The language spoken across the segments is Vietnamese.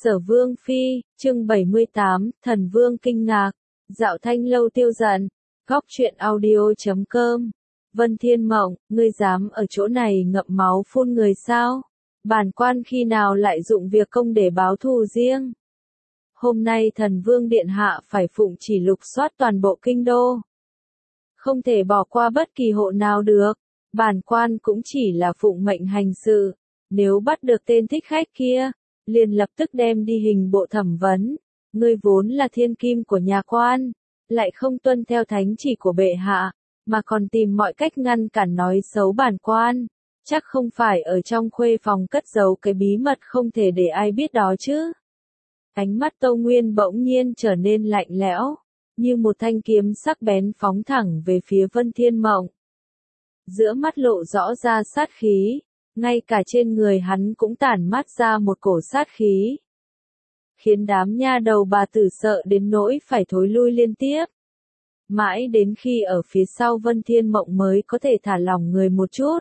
Sở Vương Phi, chương 78, Thần Vương kinh ngạc, Dạo Thanh Lâu tiêu giận, Góc truyện audio.com. Vân Thiên Mộng, ngươi dám ở chỗ này ngậm máu phun người sao? Bản quan khi nào lại dụng việc công để báo thù riêng? Hôm nay Thần Vương Điện Hạ phải phụng chỉ lục soát toàn bộ kinh đô. Không thể bỏ qua bất kỳ hộ nào được, bản quan cũng chỉ là phụng mệnh hành sự, nếu bắt được tên thích khách kia, liền lập tức đem đi hình bộ thẩm vấn. Ngươi vốn là thiên kim của nhà quan, lại không tuân theo thánh chỉ của bệ hạ, mà còn tìm mọi cách ngăn cản nói xấu bản quan, chắc không phải ở trong khuê phòng cất giấu cái bí mật không thể để ai biết đó chứ. Ánh mắt Tâu Nguyên bỗng nhiên trở nên lạnh lẽo, như một thanh kiếm sắc bén phóng thẳng về phía Vân Thiên Mộng. Giữa mắt lộ rõ ra sát khí, ngay cả trên người hắn cũng tản mát ra một cổ sát khí, khiến đám nha đầu bà tử sợ đến nỗi phải thối lui liên tiếp. Mãi đến khi ở phía sau Vân Thiên Mộng mới có thể thả lỏng người một chút.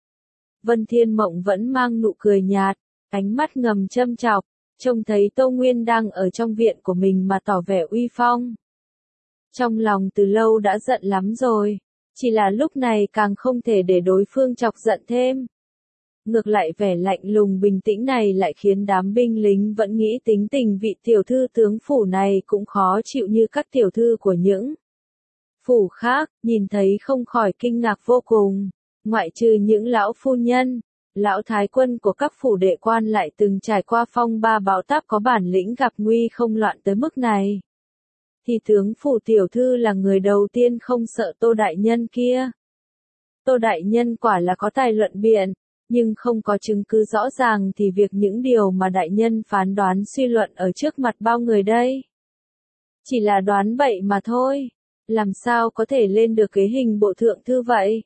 Vân Thiên Mộng vẫn mang nụ cười nhạt, ánh mắt ngầm châm chọc, trông thấy Tâu Nguyên đang ở trong viện của mình mà tỏ vẻ uy phong. Trong lòng từ lâu đã giận lắm rồi, chỉ là lúc này càng không thể để đối phương chọc giận thêm. Ngược lại vẻ lạnh lùng bình tĩnh này lại khiến đám binh lính vẫn nghĩ tính tình vị tiểu thư tướng phủ này cũng khó chịu như các tiểu thư của những phủ khác, nhìn thấy không khỏi kinh ngạc vô cùng. Ngoại trừ những lão phu nhân, lão thái quân của các phủ đệ quan lại từng trải qua phong ba bão táp có bản lĩnh gặp nguy không loạn tới mức này, thì tướng phủ tiểu thư là người đầu tiên không sợ Tô đại nhân kia. Tô đại nhân quả là có tài luận biện, nhưng không có chứng cứ rõ ràng thì việc những điều mà đại nhân phán đoán suy luận ở trước mặt bao người đây? Chỉ là đoán bậy mà thôi, làm sao có thể lên được cái hình bộ thượng thư vậy?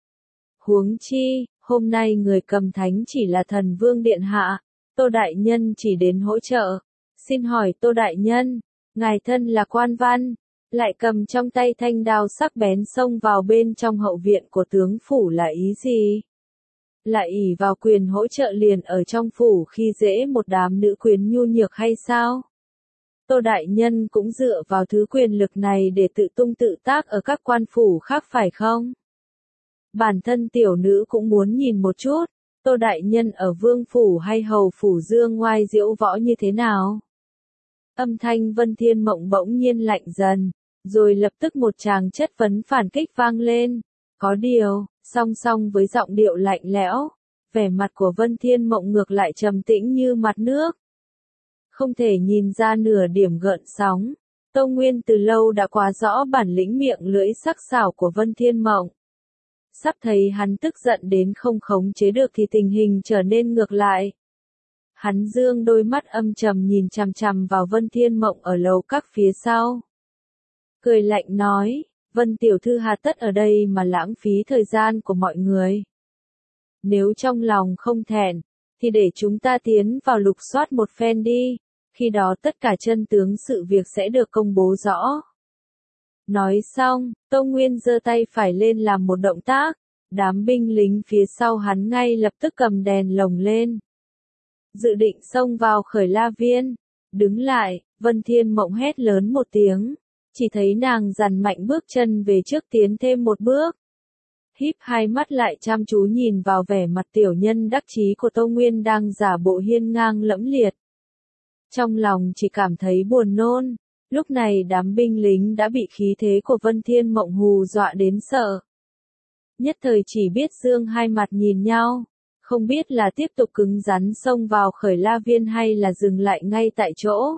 Huống chi, hôm nay người cầm thánh chỉ là Thần Vương Điện Hạ, Tô đại nhân chỉ đến hỗ trợ. Xin hỏi Tô đại nhân, ngài thân là quan văn, lại cầm trong tay thanh đao sắc bén xông vào bên trong hậu viện của tướng phủ là ý gì? Lại ỷ vào quyền hỗ trợ liền ở trong phủ khi dễ một đám nữ quyến nhu nhược hay sao? Tô đại nhân cũng dựa vào thứ quyền lực này để tự tung tự tác ở các quan phủ khác phải không? Bản thân tiểu nữ cũng muốn nhìn một chút, Tô đại nhân ở vương phủ hay hầu phủ dương ngoai diễu võ như thế nào? Âm thanh Vân Thiên Mộng bỗng nhiên lạnh dần, rồi lập tức một tràng chất vấn phản kích vang lên. Có điều, song song với giọng điệu lạnh lẽo, vẻ mặt của Vân Thiên Mộng ngược lại trầm tĩnh như mặt nước. Không thể nhìn ra nửa điểm gợn sóng. Tâu Nguyên từ lâu đã quá rõ bản lĩnh miệng lưỡi sắc sảo của Vân Thiên Mộng. Sắp thấy hắn tức giận đến không khống chế được thì tình hình trở nên ngược lại. Hắn dương đôi mắt âm trầm nhìn chằm chằm vào Vân Thiên Mộng ở lầu các phía sau. Cười lạnh nói, Vân tiểu thư hà tất ở đây mà lãng phí thời gian của mọi người. Nếu trong lòng không thẹn, thì để chúng ta tiến vào lục soát một phen đi, khi đó tất cả chân tướng sự việc sẽ được công bố rõ. Nói xong, Tâu Nguyên giơ tay phải lên làm một động tác, đám binh lính phía sau hắn ngay lập tức cầm đèn lồng lên. Dự định xông vào Khởi La Viên, đứng lại, Vân Thiên Mộng hét lớn một tiếng. Chỉ thấy nàng dằn mạnh bước chân về trước tiến thêm một bước. Híp hai mắt lại chăm chú nhìn vào vẻ mặt tiểu nhân đắc chí của Tâu Nguyên đang giả bộ hiên ngang lẫm liệt. Trong lòng chỉ cảm thấy buồn nôn, lúc này đám binh lính đã bị khí thế của Vân Thiên Mộng hù dọa đến sợ. Nhất thời chỉ biết dương hai mặt nhìn nhau, không biết là tiếp tục cứng rắn xông vào Khởi La Viên hay là dừng lại ngay tại chỗ.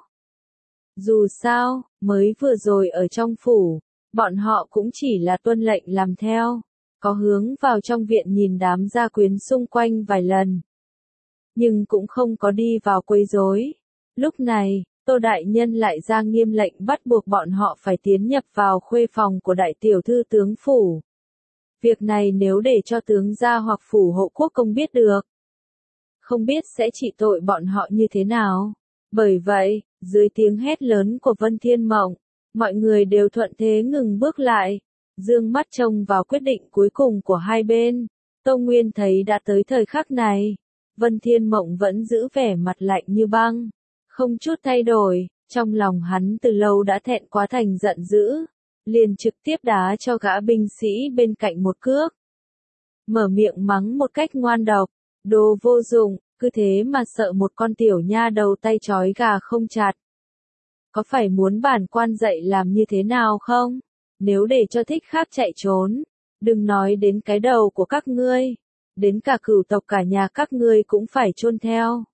Dù sao, mới vừa rồi ở trong phủ, bọn họ cũng chỉ là tuân lệnh làm theo, có hướng vào trong viện nhìn đám gia quyến xung quanh vài lần. Nhưng cũng không có đi vào quấy rối. Lúc này, Tô đại nhân lại ra nghiêm lệnh bắt buộc bọn họ phải tiến nhập vào khuê phòng của đại tiểu thư tướng phủ. Việc này nếu để cho tướng gia hoặc phủ hộ quốc công biết được, không biết sẽ trị tội bọn họ như thế nào. Bởi vậy, dưới tiếng hét lớn của Vân Thiên Mộng, mọi người đều thuận thế ngừng bước lại, dương mắt trông vào quyết định cuối cùng của hai bên. Tâu Nguyên thấy đã tới thời khắc này, Vân Thiên Mộng vẫn giữ vẻ mặt lạnh như băng, không chút thay đổi, trong lòng hắn từ lâu đã thẹn quá thành giận dữ, liền trực tiếp đá cho gã binh sĩ bên cạnh một cước. Mở miệng mắng một cách ngoan độc, đồ vô dụng, cứ thế mà sợ một con tiểu nha đầu tay trói gà không chặt. Có phải muốn bản quan dạy làm như thế nào không? Nếu để cho thích khác chạy trốn, đừng nói đến cái đầu của các ngươi, đến cả cửu tộc cả nhà các ngươi cũng phải chôn theo.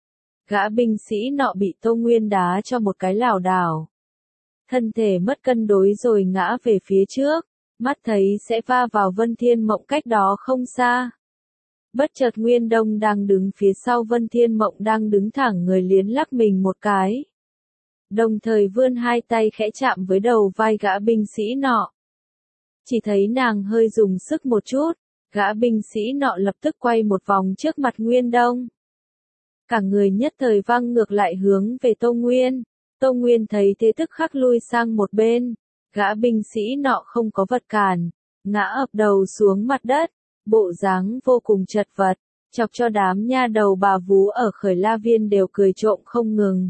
Gã binh sĩ nọ bị Tô Nguyên đá cho một cái lảo đảo. Thân thể mất cân đối rồi ngã về phía trước, mắt thấy sẽ va vào Vân Thiên Mộng cách đó không xa. Bất chợt Nguyên Đông đang đứng phía sau Vân Thiên Mộng đang đứng thẳng người liến lắc mình một cái. Đồng thời vươn hai tay khẽ chạm với đầu vai gã binh sĩ nọ. Chỉ thấy nàng hơi dùng sức một chút, gã binh sĩ nọ lập tức quay một vòng trước mặt Nguyên Đông. Cả người nhất thời văng ngược lại hướng về Tô Nguyên. Tô Nguyên thấy thế tức khắc lui sang một bên, gã binh sĩ nọ không có vật cản, ngã ập đầu xuống mặt đất, bộ dáng vô cùng chật vật, chọc cho đám nha đầu bà vú ở Khởi La Viên đều cười trộm không ngừng.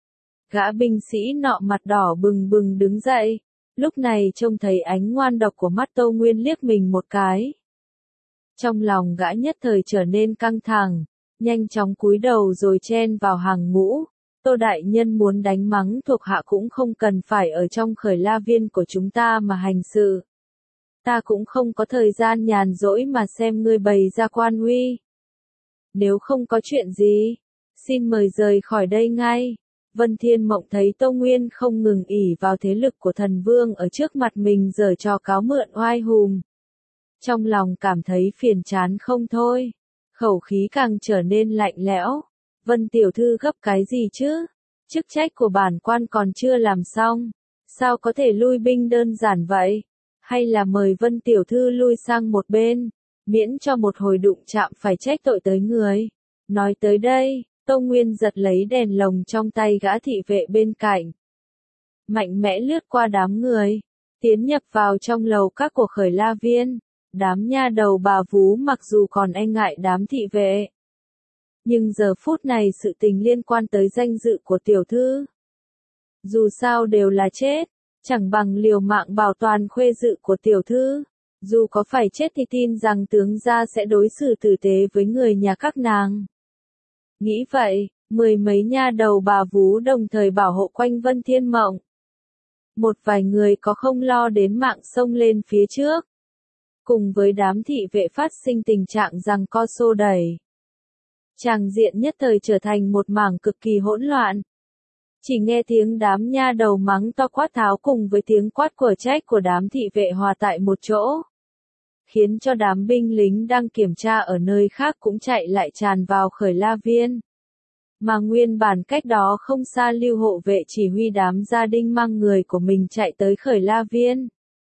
Gã binh sĩ nọ mặt đỏ bừng bừng đứng dậy, lúc này trông thấy ánh ngoan độc của mắt Tô Nguyên liếc mình một cái. Trong lòng gã nhất thời trở nên căng thẳng, nhanh chóng cúi đầu rồi chen vào hàng ngũ. Tô đại nhân muốn đánh mắng thuộc hạ cũng không cần phải ở trong Khởi La Viên của chúng ta mà hành sự. Ta cũng không có thời gian nhàn rỗi mà xem ngươi bày ra quan uy. Nếu không có chuyện gì, xin mời rời khỏi đây ngay. Vân Thiên Mộng thấy Tô Nguyên không ngừng ỷ vào thế lực của thần vương ở trước mặt mình giở trò cáo mượn oai hùm. Trong lòng cảm thấy phiền chán không thôi, khẩu khí càng trở nên lạnh lẽo. Vân tiểu thư gấp cái gì chứ? Chức trách của bản quan còn chưa làm xong, sao có thể lui binh đơn giản vậy? Hay là mời Vân tiểu thư lui sang một bên, miễn cho một hồi đụng chạm phải trách tội tới người. Nói tới đây, Tô Nguyên giật lấy đèn lồng trong tay gã thị vệ bên cạnh. Mạnh mẽ lướt qua đám người, tiến nhập vào trong lầu các của Khởi La Viên. Đám nha đầu bà vú mặc dù còn e ngại đám thị vệ, nhưng giờ phút này sự tình liên quan tới danh dự của tiểu thư. Dù sao đều là chết, chẳng bằng liều mạng bảo toàn khuê dự của tiểu thư. Dù có phải chết thì tin rằng tướng gia sẽ đối xử tử tế với người nhà các nàng. Nghĩ vậy, mười mấy nha đầu bà vú đồng thời bảo hộ quanh Vân Thiên Mộng. Một vài người có không lo đến mạng xông lên phía trước. Cùng với đám thị vệ phát sinh tình trạng giằng co xô đẩy. Tràng diện nhất thời trở thành một mảng cực kỳ hỗn loạn. Chỉ nghe tiếng đám nha đầu mắng to quát tháo cùng với tiếng quát của trách của đám thị vệ hòa tại một chỗ. Khiến cho đám binh lính đang kiểm tra ở nơi khác cũng chạy lại tràn vào Khởi La Viên. Mà nguyên bản cách đó không xa Lưu hộ vệ chỉ huy đám gia đình mang người của mình chạy tới Khởi La Viên.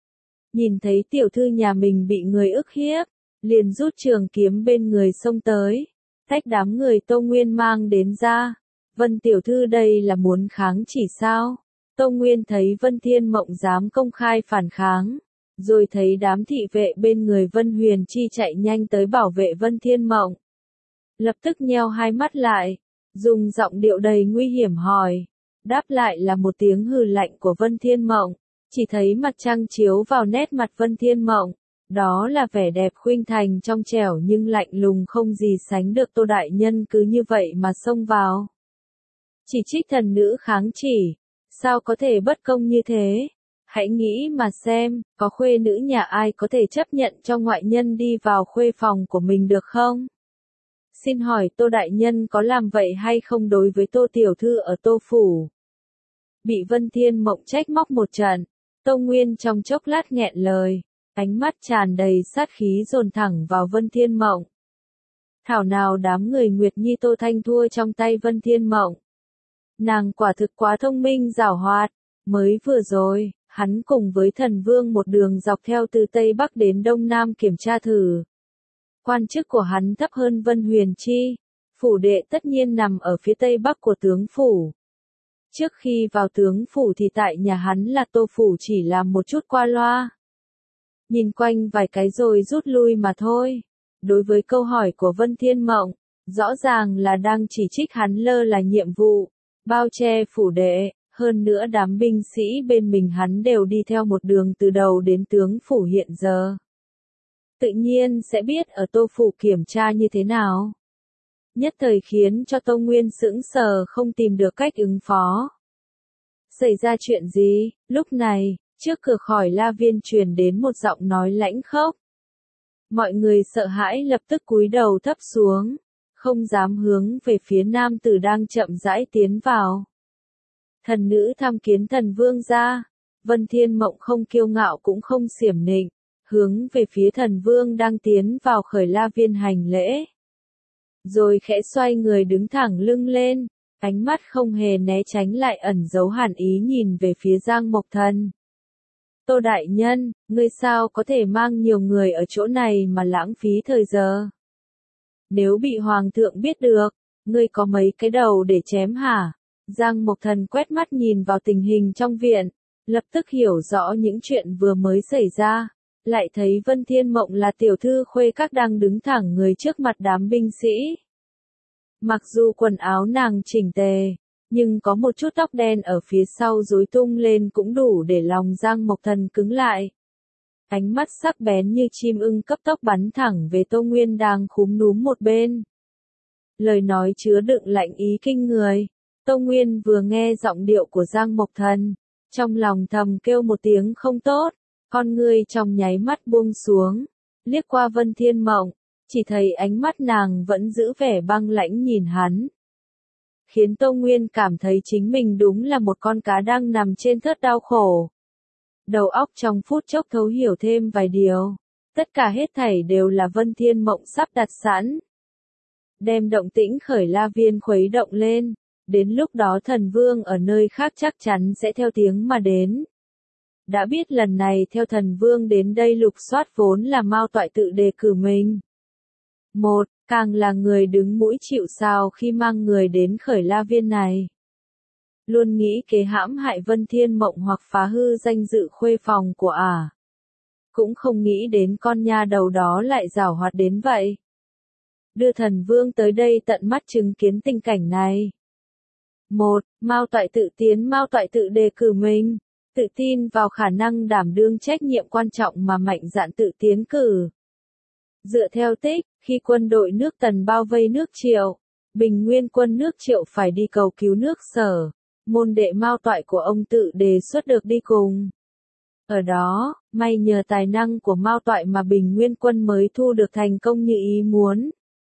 Nhìn thấy tiểu thư nhà mình bị người ức hiếp, liền rút trường kiếm bên người xông tới, tách đám người Tô Nguyên mang đến ra. Vân tiểu thư đây là muốn kháng chỉ sao? Tô Nguyên thấy Vân Thiên Mộng dám công khai phản kháng, rồi thấy đám thị vệ bên người Vân Huyền Chi chạy nhanh tới bảo vệ Vân Thiên Mộng. Lập tức nheo hai mắt lại, dùng giọng điệu đầy nguy hiểm hỏi. Đáp lại là một tiếng hừ lạnh của Vân Thiên Mộng. Chỉ thấy mặt trăng chiếu vào nét mặt Vân Thiên Mộng, đó là vẻ đẹp khuynh thành trong trẻo nhưng lạnh lùng không gì sánh được. Tô đại nhân cứ như vậy mà xông vào. Chỉ trích thần nữ kháng chỉ, sao có thể bất công như thế? Hãy nghĩ mà xem, có khuê nữ nhà ai có thể chấp nhận cho ngoại nhân đi vào khuê phòng của mình được không? Xin hỏi Tô đại nhân có làm vậy hay không đối với Tô tiểu thư ở Tô phủ? Bị Vân Thiên Mộng trách móc một trận, Tô Nguyên trong chốc lát nghẹn lời, ánh mắt tràn đầy sát khí dồn thẳng vào Vân Thiên Mộng. Thảo nào đám người Nguyệt Nhi Tô Thanh thua trong tay Vân Thiên Mộng. Nàng quả thực quá thông minh giảo hoạt, mới vừa rồi, hắn cùng với thần vương một đường dọc theo từ Tây Bắc đến Đông Nam kiểm tra thử. Quan chức của hắn thấp hơn Vân Huyền Chi, phủ đệ tất nhiên nằm ở phía Tây Bắc của tướng phủ. Trước khi vào tướng phủ thì tại nhà hắn là Tô phủ chỉ làm một chút qua loa. Nhìn quanh vài cái rồi rút lui mà thôi. Đối với câu hỏi của Vân Thiên Mộng, rõ ràng là đang chỉ trích hắn lơ là nhiệm vụ. bao che phủ đệ, hơn nữa đám binh sĩ bên mình hắn đều đi theo một đường từ đầu đến tướng phủ hiện giờ. Tự nhiên sẽ biết ở Tô phủ kiểm tra như thế nào. Nhất thời khiến cho Tô Nguyên sững sờ không tìm được cách ứng phó. Xảy ra chuyện gì? Lúc này, trước cửa khỏi La Viên truyền đến một giọng nói lãnh khốc. Mọi người sợ hãi lập tức cúi đầu thấp xuống, không dám hướng về phía nam tử đang chậm rãi tiến vào. Thần nữ tham kiến thần vương gia. Vân Thiên Mộng không kiêu ngạo cũng không xiểm nịnh, hướng về phía thần vương đang tiến vào khởi La Viên hành lễ. Rồi khẽ xoay người đứng thẳng lưng lên, ánh mắt không hề né tránh lại ẩn giấu hàn ý nhìn về phía Giang Mộc Thần. Tô đại nhân, ngươi sao có thể mang nhiều người ở chỗ này mà lãng phí thời giờ? Nếu bị hoàng thượng biết được, ngươi có mấy cái đầu để chém hả? Giang Mộc Thần quét mắt nhìn vào tình hình trong viện, lập tức hiểu rõ những chuyện vừa mới xảy ra, lại thấy Vân Thiên Mộng là tiểu thư khuê các đang đứng thẳng người trước mặt đám binh sĩ. Mặc dù quần áo nàng chỉnh tề, nhưng có một chút tóc đen ở phía sau rối tung lên cũng đủ để lòng Giang Mộc Thần cứng lại. Ánh mắt sắc bén như chim ưng cấp tốc bắn thẳng về Tô Nguyên đang khúm núm một bên. Lời nói chứa đựng lạnh ý kinh người. Tô Nguyên vừa nghe giọng điệu của Giang Mộc Thần, trong lòng thầm kêu một tiếng không tốt, con ngươi trong nháy mắt buông xuống, liếc qua Vân Thiên Mộng, chỉ thấy ánh mắt nàng vẫn giữ vẻ băng lãnh nhìn hắn. Khiến Tô Nguyên cảm thấy chính mình đúng là một con cá đang nằm trên thớt đau khổ. Đầu óc trong phút chốc thấu hiểu thêm vài điều, tất cả hết thảy đều là Vân Thiên Mộng sắp đặt sẵn. Đem động tĩnh khởi La Viên khuấy động lên, đến lúc đó thần vương ở nơi khác chắc chắn sẽ theo tiếng mà đến. Đã biết lần này theo thần vương đến đây lục soát vốn là Mao Toại tự đề cử mình. Càng là người đứng mũi chịu sào khi mang người đến khởi La Viên này. Luôn nghĩ kế hãm hại Vân Thiên Mộng hoặc phá hư danh dự khuê phòng của ả. Cũng không nghĩ đến con nha đầu đó lại giảo hoạt đến vậy. Đưa thần vương tới đây tận mắt chứng kiến tình cảnh này. Mao Toại tự tiến Mao Toại tự đề cử mình, tự tin vào khả năng đảm đương trách nhiệm quan trọng mà mạnh dạn tự tiến cử. Dựa theo tích, khi quân đội nước Tần bao vây nước Triệu, Bình Nguyên quân nước Triệu phải đi cầu cứu nước Sở, môn đệ Mao Toại của ông tự đề xuất được đi cùng. Ở đó, may nhờ tài năng của Mao Toại mà Bình Nguyên quân mới thu được thành công như ý muốn.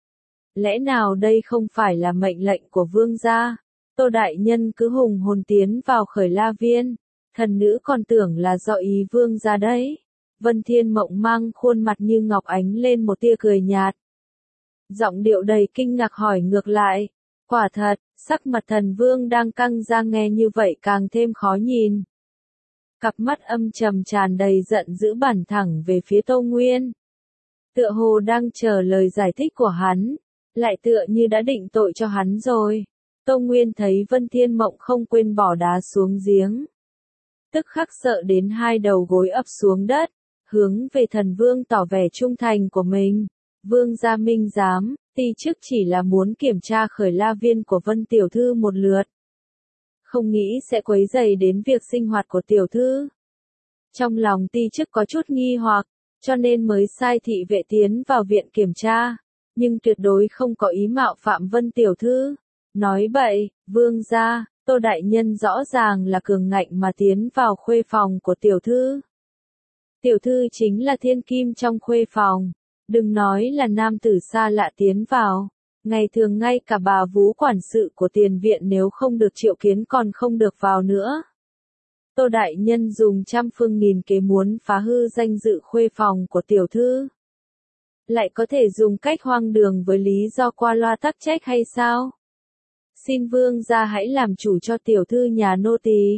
Lẽ nào đây không phải là mệnh lệnh của vương gia? Tô đại nhân cứ hùng hồn tiến vào khởi La Viên, thần nữ còn tưởng là do ý vương gia đấy. Vân Thiên Mộng mang khuôn mặt như ngọc ánh lên một tia cười nhạt. Giọng điệu đầy kinh ngạc hỏi ngược lại. Quả thật, sắc mặt thần vương đang căng ra nghe như vậy càng thêm khó nhìn. Cặp mắt âm trầm tràn đầy giận dữ bắn thẳng về phía Tô Nguyên. Tựa hồ đang chờ lời giải thích của hắn, lại tựa như đã định tội cho hắn rồi. Tô Nguyên thấy Vân Thiên Mộng không quên bỏ đá xuống giếng. Tức khắc sợ đến hai đầu gối ập xuống đất, hướng về thần vương tỏ vẻ trung thành của mình. Vương gia minh giám, ti chức chỉ là muốn kiểm tra khởi La Viên của Vân tiểu thư một lượt. Không nghĩ sẽ quấy rầy đến việc sinh hoạt của tiểu thư. Trong lòng ti chức có chút nghi hoặc, cho nên mới sai thị vệ tiến vào viện kiểm tra, nhưng tuyệt đối không có ý mạo phạm Vân tiểu thư. Nói bậy, vương gia, Tô đại nhân rõ ràng là cường ngạnh mà tiến vào khuê phòng của tiểu thư. Tiểu thư chính là thiên kim trong khuê phòng, đừng nói là nam tử xa lạ tiến vào, ngày thường ngay cả bà vú quản sự của tiền viện nếu không được triệu kiến còn không được vào nữa. Tô đại nhân dùng trăm phương nghìn kế muốn phá hư danh dự khuê phòng của tiểu thư. Lại có thể dùng cách hoang đường với lý do qua loa tắc trách hay sao? Xin vương gia hãy làm chủ cho tiểu thư nhà nô tỳ.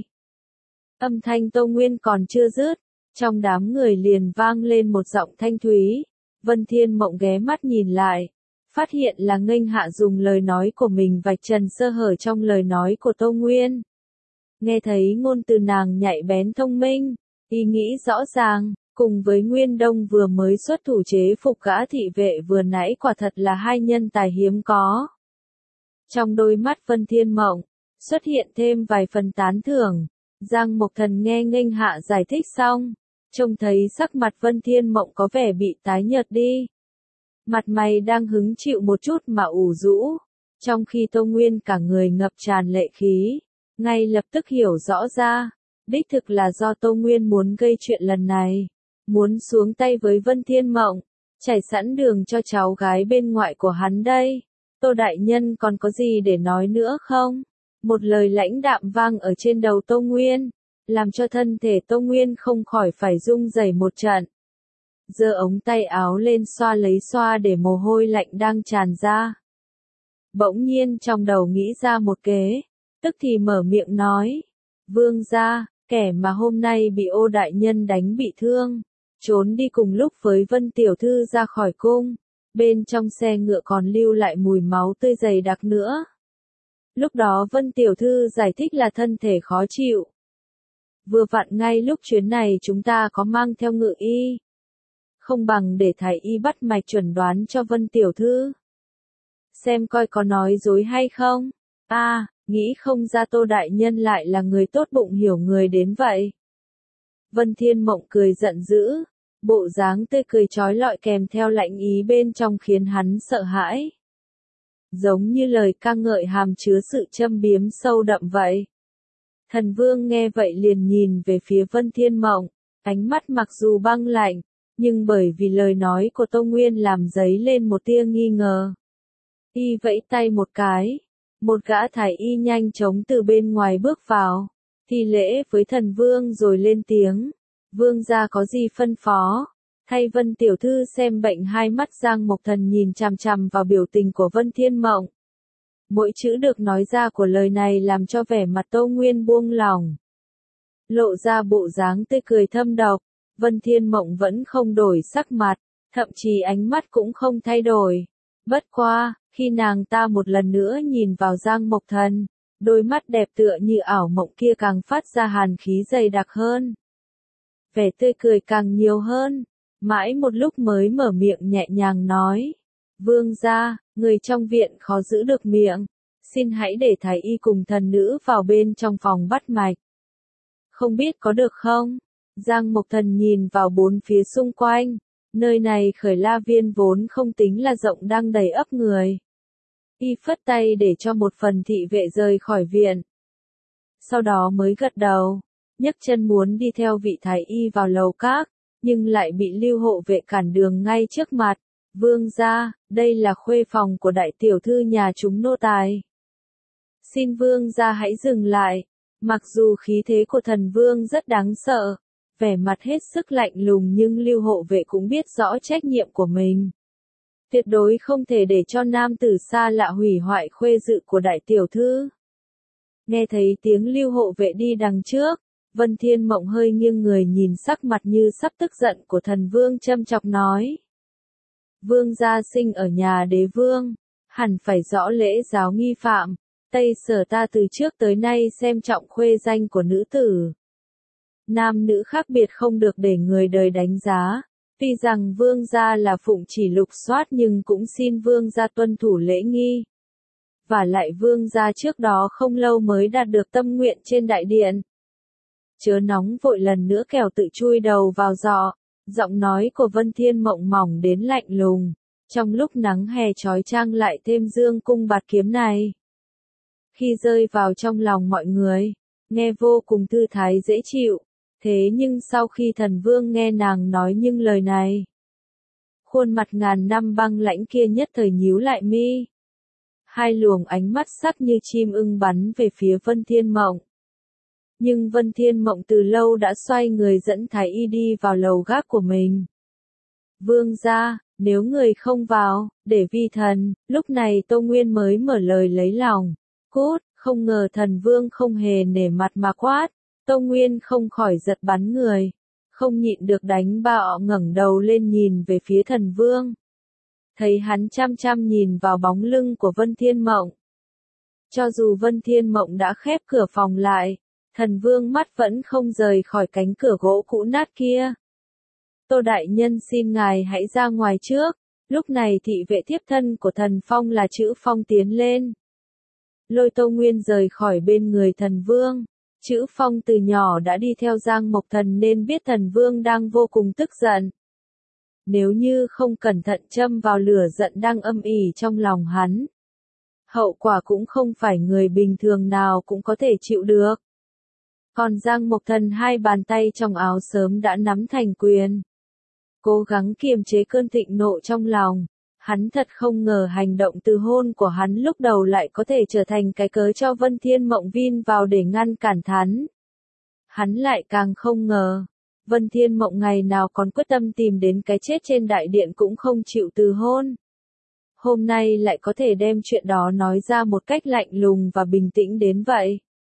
Âm thanh Tô Nguyên còn chưa dứt, trong đám người liền vang lên một giọng thanh thúy. Vân Thiên Mộng ghé mắt nhìn lại, phát hiện là nghênh hạ dùng lời nói của mình vạch trần sơ hở trong lời nói của Tô Nguyên. Nghe thấy ngôn từ nàng nhạy bén thông minh, ý nghĩ rõ ràng, cùng với Nguyên Đông vừa mới xuất thủ chế phục gã thị vệ vừa nãy quả thật là hai nhân tài hiếm có. Trong đôi mắt Vân Thiên Mộng, xuất hiện thêm vài phần tán thưởng. Giang Mộc Thần nghe nghênh hạ giải thích xong, trông thấy sắc mặt Vân Thiên Mộng có vẻ bị tái nhợt đi. Mặt mày đang hứng chịu một chút mà ủ rũ, trong khi Tô Nguyên cả người ngập tràn lệ khí, ngay lập tức hiểu rõ ra, đích thực là do Tô Nguyên muốn gây chuyện lần này, muốn xuống tay với Vân Thiên Mộng, trải sẵn đường cho cháu gái bên ngoại của hắn đây. Tô đại nhân còn có gì để nói nữa không? Một lời lãnh đạm vang ở trên đầu Tô Nguyên, làm cho thân thể Tô Nguyên không khỏi phải rung rẩy một trận. Giơ ống tay áo lên xoa lấy xoa để mồ hôi lạnh đang tràn ra. Bỗng nhiên trong đầu nghĩ ra một kế, tức thì mở miệng nói, Vương gia, kẻ mà hôm nay bị Ô đại nhân đánh bị thương, trốn đi cùng lúc với Vân tiểu thư ra khỏi cung, bên trong xe ngựa còn lưu lại mùi máu tươi dày đặc nữa. Lúc đó Vân tiểu thư giải thích là thân thể khó chịu. Vừa vặn ngay lúc chuyến này chúng ta có mang theo ngự y. Không bằng để thái y bắt mạch chuẩn đoán cho Vân tiểu thư. Xem coi có nói dối hay không. Nghĩ không ra Tô đại nhân lại là người tốt bụng hiểu người đến vậy. Vân Thiên Mộng cười giận dữ, bộ dáng tươi cười trói lọi kèm theo lạnh ý bên trong khiến hắn sợ hãi. Giống như lời ca ngợi hàm chứa sự châm biếm sâu đậm vậy. Thần Vương nghe vậy liền nhìn về phía Vân Thiên Mộng, ánh mắt mặc dù băng lạnh, nhưng bởi vì lời nói của Tô Nguyên làm dấy lên một tia nghi ngờ. Y vẫy tay một cái, một gã thái y nhanh chóng từ bên ngoài bước vào, thi lễ với thần Vương rồi lên tiếng, Vương gia có gì phân phó? Thay Vân tiểu thư xem bệnh. Hai mắt Giang Mộc Thần nhìn chằm chằm vào biểu tình của Vân Thiên Mộng. Mỗi chữ được nói ra của lời này làm cho vẻ mặt Tô Nguyên buông lỏng, lộ ra bộ dáng tươi cười thâm độc. Vân Thiên Mộng vẫn không đổi sắc mặt, thậm chí ánh mắt cũng không thay đổi. Bất qua, khi nàng ta một lần nữa nhìn vào Giang Mộc Thần, đôi mắt đẹp tựa như ảo mộng kia càng phát ra hàn khí dày đặc hơn. Vẻ tươi cười càng nhiều hơn, mãi một lúc mới mở miệng nhẹ nhàng nói. Vương gia, người trong viện khó giữ được miệng, xin hãy để thái y cùng thần nữ vào bên trong phòng bắt mạch. Không biết có được không? Giang Mộc Thần nhìn vào bốn phía xung quanh, nơi này Khởi La Viên vốn không tính là rộng đang đầy ắp người. Y phất tay để cho một phần thị vệ rời khỏi viện. Sau đó mới gật đầu, nhấc chân muốn đi theo vị thái y vào lầu các, nhưng lại bị lưu hộ vệ cản đường ngay trước mặt. Vương gia, đây là khuê phòng của đại tiểu thư nhà chúng nô tài. Xin vương gia hãy dừng lại. Mặc dù khí thế của thần vương rất đáng sợ, vẻ mặt hết sức lạnh lùng nhưng lưu hộ vệ cũng biết rõ trách nhiệm của mình. Tuyệt đối không thể để cho nam tử xa lạ hủy hoại khuê dự của đại tiểu thư. Nghe thấy tiếng lưu hộ vệ đi đằng trước, Vân Thiên Mộng hơi nghiêng người nhìn sắc mặt như sắp tức giận của thần vương châm chọc nói. Vương gia sinh ở nhà đế vương, hẳn phải rõ lễ giáo nghi phạm. Tây Sở ta từ trước tới nay xem trọng khuê danh của nữ tử. Nam nữ khác biệt không được để người đời đánh giá. Tuy rằng vương gia là phụng chỉ lục soát nhưng cũng xin vương gia tuân thủ lễ nghi. Và lại vương gia trước đó không lâu mới đạt được tâm nguyện trên đại điện. Chớ nóng vội lần nữa kẻo tự chui đầu vào giọ. Giọng nói của Vân Thiên Mộng mỏng đến lạnh lùng. Trong lúc nắng hè chói chang lại thêm dương cung bạt kiếm này. Khi rơi vào trong lòng mọi người, nghe vô cùng thư thái dễ chịu. Thế nhưng sau khi thần vương nghe nàng nói những lời này, khuôn mặt ngàn năm băng lãnh kia nhất thời nhíu lại mi. Hai luồng ánh mắt sắc như chim ưng bắn về phía Vân Thiên Mộng. Nhưng Vân Thiên Mộng từ lâu đã xoay người dẫn thái y đi vào lầu gác của mình. Vương gia, nếu người không vào, để vi thần. Lúc này Tô Nguyên mới mở lời lấy lòng. Cút, không ngờ thần vương không hề nể mặt mà quát. Tô Nguyên không khỏi giật bắn người, không nhịn được đánh bạo ngẩng đầu lên nhìn về phía thần vương. Thấy hắn chăm chăm nhìn vào bóng lưng của Vân Thiên Mộng. Cho dù Vân Thiên Mộng đã khép cửa phòng lại, thần vương mắt vẫn không rời khỏi cánh cửa gỗ cũ nát kia. Tô đại nhân xin ngài hãy ra ngoài trước. Lúc này thị vệ tiếp thân của thần Phong là chữ Phong tiến lên. Lôi Tô Nguyên rời khỏi bên người thần vương. Chữ Phong từ nhỏ đã đi theo Giang Mộc Thần nên biết thần vương đang vô cùng tức giận. Nếu như không cẩn thận châm vào lửa giận đang âm ỉ trong lòng hắn, hậu quả cũng không phải người bình thường nào cũng có thể chịu được. Còn Giang Mộc Thần hai bàn tay trong áo sớm đã nắm thành quyền. Cố gắng kiềm chế cơn thịnh nộ trong lòng. Hắn thật không ngờ hành động từ hôn của hắn lúc đầu lại có thể trở thành cái cớ cho Vân Thiên Mộng vin vào để ngăn cản hắn. Hắn lại càng không ngờ, Vân Thiên Mộng ngày nào còn quyết tâm tìm đến cái chết trên đại điện cũng không chịu từ hôn. Hôm nay lại có thể đem chuyện đó nói ra một cách lạnh lùng và bình tĩnh đến vậy.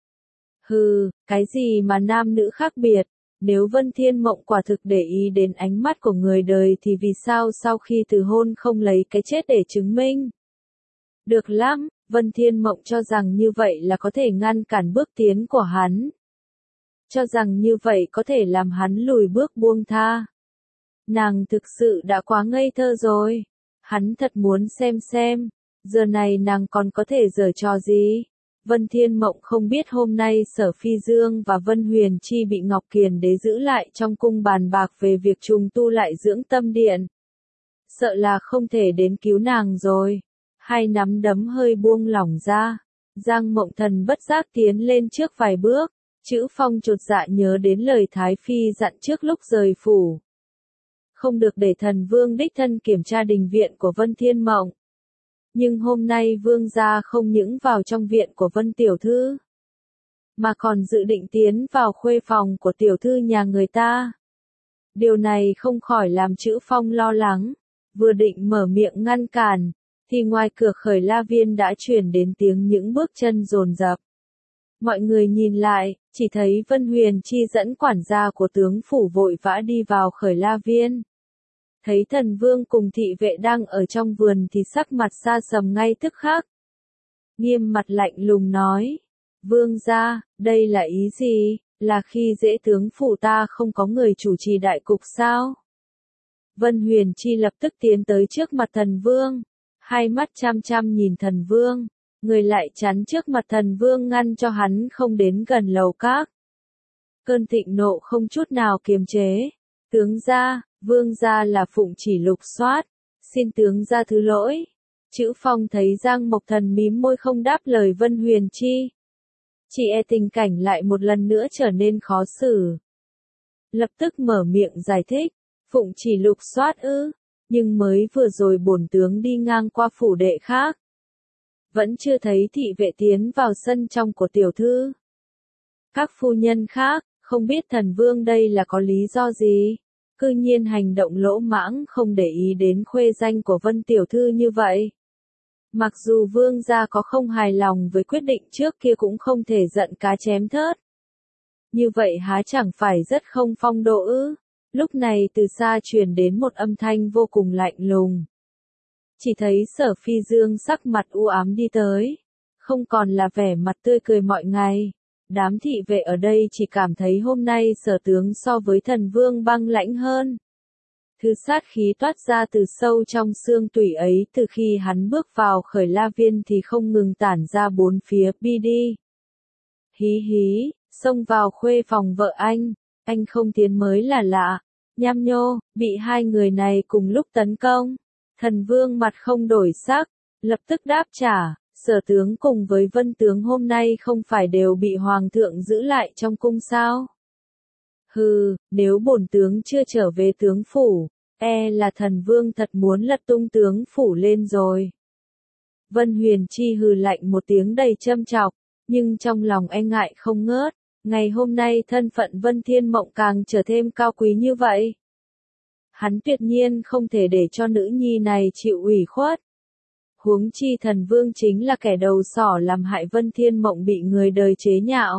Hừ, cái gì mà nam nữ khác biệt, nếu Vân Thiên Mộng quả thực để ý đến ánh mắt của người đời thì vì sao sau khi từ hôn không lấy cái chết để chứng minh? Được lắm, Vân Thiên Mộng cho rằng như vậy là có thể ngăn cản bước tiến của hắn. Cho rằng như vậy có thể làm hắn lùi bước buông tha. Nàng thực sự đã quá ngây thơ rồi. Hắn thật muốn xem, giờ này nàng còn có thể giở trò gì? Vân Thiên Mộng không biết hôm nay Sở Phi Dương và Vân Huyền Chi bị Ngọc Kiền Đế giữ lại trong cung bàn bạc về việc trùng tu lại dưỡng tâm điện. Sợ là không thể đến cứu nàng rồi. Hai nắm đấm hơi buông lỏng ra. Giang Mộng Thần bất giác tiến lên trước vài bước. Chữ Phong chột dạ nhớ đến lời Thái Phi dặn trước lúc rời phủ. Không được để thần vương đích thân kiểm tra đình viện của Vân Thiên Mộng. Nhưng hôm nay vương gia không những vào trong viện của Vân Tiểu Thư, mà còn dự định tiến vào khuê phòng của Tiểu Thư nhà người ta. Điều này không khỏi làm Chữ Phong lo lắng, vừa định mở miệng ngăn cản, thì ngoài cửa Khởi La Viên đã truyền đến tiếng những bước chân dồn dập. Mọi người nhìn lại, chỉ thấy Vân Huyền Chi dẫn quản gia của tướng phủ vội vã đi vào Khởi La Viên. Thấy thần vương cùng thị vệ đang ở trong vườn thì sắc mặt xa sầm ngay tức khắc. Nghiêm mặt lạnh lùng nói, vương gia, đây là ý gì, là khi dễ tướng phủ ta không có người chủ trì đại cục sao? Vân Huyền Chi lập tức tiến tới trước mặt thần vương, hai mắt chăm chăm nhìn thần vương, người lại chắn trước mặt thần vương ngăn cho hắn không đến gần lầu các. Cơn thịnh nộ không chút nào kiềm chế, tướng gia, vương gia là phụng chỉ lục soát, xin tướng gia thứ lỗi. Chữ Phong thấy Giang Mộc Thần mím môi không đáp lời Vân Huyền Chi. Chỉ e tình cảnh lại một lần nữa trở nên khó xử. Lập tức mở miệng giải thích, phụng chỉ lục soát ư, nhưng mới vừa rồi bổn tướng đi ngang qua phủ đệ khác. Vẫn chưa thấy thị vệ tiến vào sân trong của tiểu thư. Các phu nhân khác, không biết thần vương đây là có lý do gì? Cư nhiên hành động lỗ mãng không để ý đến khuê danh của Vân Tiểu Thư như vậy. Mặc dù vương gia có không hài lòng với quyết định trước kia cũng không thể giận cá chém thớt. Như vậy há chẳng phải rất không phong độ ư? Lúc này từ xa truyền đến một âm thanh vô cùng lạnh lùng. Chỉ thấy Sở Phi Dương sắc mặt u ám đi tới. Không còn là vẻ mặt tươi cười mọi ngày. Đám thị vệ ở đây chỉ cảm thấy hôm nay Sở tướng so với thần vương băng lãnh hơn. Thứ sát khí toát ra từ sâu trong xương tủy ấy từ khi hắn bước vào Khởi La Viên thì không ngừng tản ra bốn phía bi đi. Hí hí, xông vào khuê phòng vợ anh không tiến mới là lạ. Nham nhô, bị hai người này cùng lúc tấn công. Thần vương mặt không đổi sắc, lập tức đáp trả. Sở tướng cùng với Vân tướng hôm nay không phải đều bị hoàng thượng giữ lại trong cung sao? Hừ, nếu bổn tướng chưa trở về tướng phủ, e là thần vương thật muốn lật tung tướng phủ lên rồi. Vân Huyền Chi hừ lạnh một tiếng đầy châm chọc, nhưng trong lòng e ngại không ngớt, ngày hôm nay thân phận Vân Thiên Mộng càng trở thêm cao quý như vậy. Hắn tuyệt nhiên không thể để cho nữ nhi này chịu ủy khuất. Huống chi thần vương chính là kẻ đầu sỏ làm hại Vân Thiên Mộng bị người đời chế nhạo.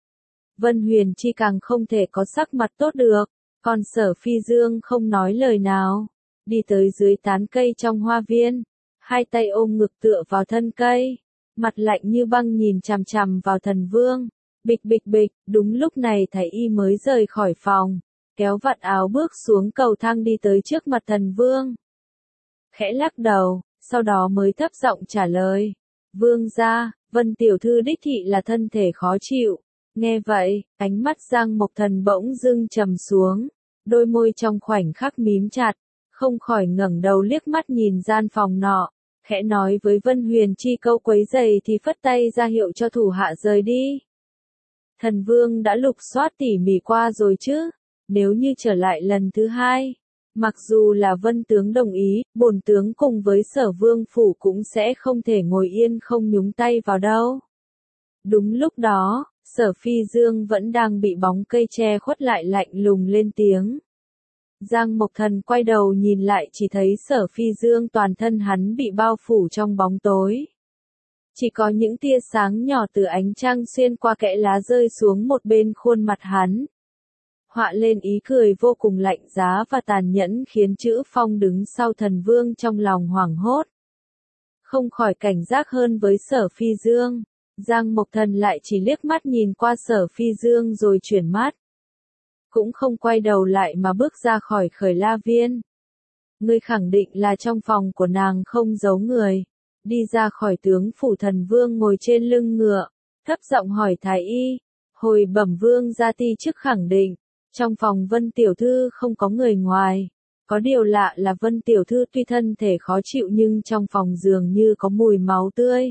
Vân Huyền Chi càng không thể có sắc mặt tốt được, còn Sở Phi Dương không nói lời nào, đi tới dưới tán cây trong hoa viên, hai tay ôm ngực tựa vào thân cây, mặt lạnh như băng nhìn chằm chằm vào thần vương, bịch bịch bịch, đúng lúc này Thái Y mới rời khỏi phòng, kéo vạt áo bước xuống cầu thang đi tới trước mặt thần vương. Khẽ lắc đầu, sau đó mới thấp giọng trả lời, Vương gia, Vân tiểu thư đích thị là thân thể khó chịu. Nghe vậy, ánh mắt Giang Mộc Thần bỗng dưng trầm xuống, đôi môi trong khoảnh khắc mím chặt, không khỏi ngẩng đầu liếc mắt nhìn gian phòng nọ, khẽ nói với Vân Huyền Chi câu quấy giày thì phất tay ra hiệu cho thủ hạ rời đi. Thần Vương đã lục soát tỉ mỉ qua rồi chứ, nếu như trở lại lần thứ hai, mặc dù là Vân tướng đồng ý, bổn tướng cùng với Sở Vương phủ cũng sẽ không thể ngồi yên không nhúng tay vào đâu. Đúng lúc đó, Sở Phi Dương vẫn đang bị bóng cây che khuất lại lạnh lùng lên tiếng. Giang Mộc Thần quay đầu nhìn lại chỉ thấy Sở Phi Dương toàn thân hắn bị bao phủ trong bóng tối. Chỉ có những tia sáng nhỏ từ ánh trăng xuyên qua kẽ lá rơi xuống một bên khuôn mặt hắn. Họa lên ý cười vô cùng lạnh giá và tàn nhẫn khiến Chữ Phong đứng sau Thần Vương trong lòng hoảng hốt. Không khỏi cảnh giác hơn với Sở Phi Dương, Giang Mộc Thần lại chỉ liếc mắt nhìn qua Sở Phi Dương rồi chuyển mắt. Cũng không quay đầu lại mà bước ra khỏi Khởi La Viên. Ngươi khẳng định là trong phòng của nàng không giấu người. Đi ra khỏi tướng phủ Thần Vương ngồi trên lưng ngựa, thấp giọng hỏi Thái Y. Hồi bẩm Vương gia ti chức khẳng định, trong phòng Vân tiểu thư không có người ngoài. Có điều lạ là Vân tiểu thư tuy thân thể khó chịu nhưng trong phòng dường như có mùi máu tươi.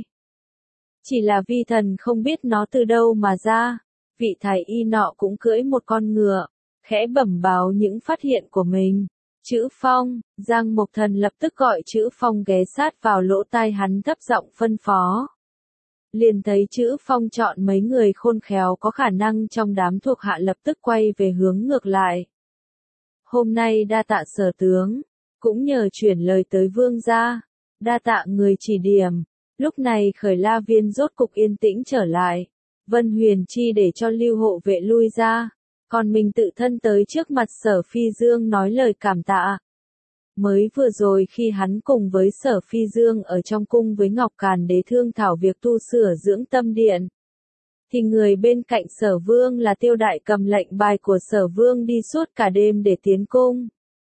Chỉ là vi thần không biết nó từ đâu mà ra. Vị Thái Y nọ cũng cưỡi một con ngựa, khẽ bẩm báo những phát hiện của mình. Chữ Phong, Giang Mộc Thần lập tức gọi Chữ Phong ghé sát vào lỗ tai hắn thấp giọng phân phó. Liền thấy Chữ Phong chọn mấy người khôn khéo có khả năng trong đám thuộc hạ lập tức quay về hướng ngược lại. Hôm nay đa tạ Sở tướng, cũng nhờ chuyển lời tới Vương gia, đa tạ người chỉ điểm. Lúc này Khởi La Viên rốt cục yên tĩnh trở lại. Vân Huyền Chi để cho lưu hộ vệ lui ra, còn mình tự thân tới trước mặt Sở Phi Dương nói lời cảm tạ. Mới vừa rồi khi hắn cùng với Sở Phi Dương ở trong cung với Ngọc Càn Đế thương thảo việc tu sửa dưỡng tâm điện, thì người bên cạnh Sở Vương là Tiêu Đại cầm lệnh bài của Sở Vương đi suốt cả đêm để tiến cung.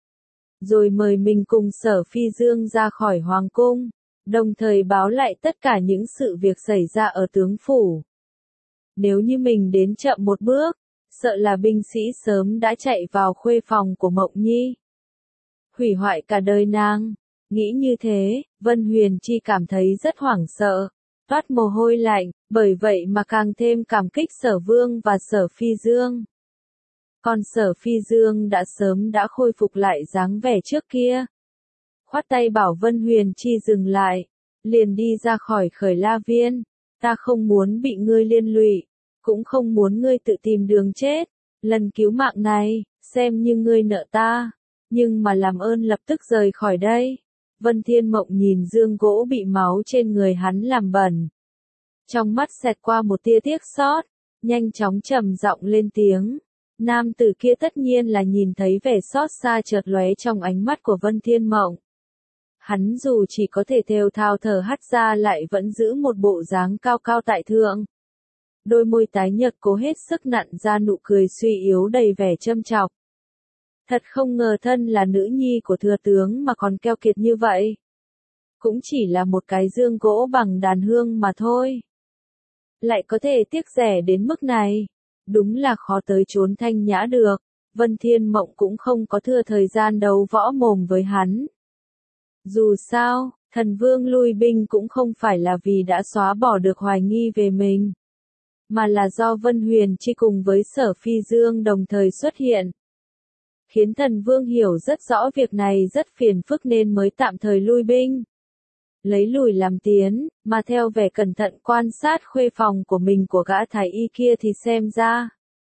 Rồi mời mình cùng Sở Phi Dương ra khỏi Hoàng cung, đồng thời báo lại tất cả những sự việc xảy ra ở tướng phủ. Nếu như mình đến chậm một bước, sợ là binh sĩ sớm đã chạy vào khuê phòng của Mộng Nhi. Hủy hoại cả đời nàng. Nghĩ như thế, Vân Huyền Chi cảm thấy rất hoảng sợ, toát mồ hôi lạnh, bởi vậy mà càng thêm cảm kích Sở Vương và Sở Phi Dương. Còn Sở Phi Dương đã sớm đã khôi phục lại dáng vẻ trước kia. Khoát tay bảo Vân Huyền Chi dừng lại, liền đi ra khỏi Khởi La Viên. Ta không muốn bị ngươi liên lụy, cũng không muốn ngươi tự tìm đường chết. Lần cứu mạng này, xem như ngươi nợ ta, nhưng mà làm ơn lập tức rời khỏi đây. Vân Thiên Mộng nhìn dương gỗ bị máu trên người hắn làm bẩn. Trong mắt xẹt qua một tia tiếc xót, nhanh chóng trầm giọng lên tiếng. Nam tử kia tất nhiên là nhìn thấy vẻ xót xa chợt lóe trong ánh mắt của Vân Thiên Mộng. Hắn dù chỉ có thể thều thào thở hắt ra lại vẫn giữ một bộ dáng cao cao tại thượng. Đôi môi tái nhợt cố hết sức nặn ra nụ cười suy yếu đầy vẻ châm chọc. Thật không ngờ thân là nữ nhi của thừa tướng mà còn keo kiệt như vậy. Cũng chỉ là một cái dương gỗ bằng đàn hương mà thôi. Lại có thể tiếc rẻ đến mức này. Đúng là khó tới chốn thanh nhã được. Vân Thiên Mộng cũng không có thừa thời gian đấu võ mồm với hắn. Dù sao, Thần Vương lui binh cũng không phải là vì đã xóa bỏ được hoài nghi về mình, mà là do Vân Huyền Chi cùng với Sở Phi Dương đồng thời xuất hiện. Khiến Thần Vương hiểu rất rõ việc này rất phiền phức nên mới tạm thời lui binh. Lấy lùi làm tiến, mà theo vẻ cẩn thận quan sát khuê phòng của mình của gã thái y kia thì xem ra.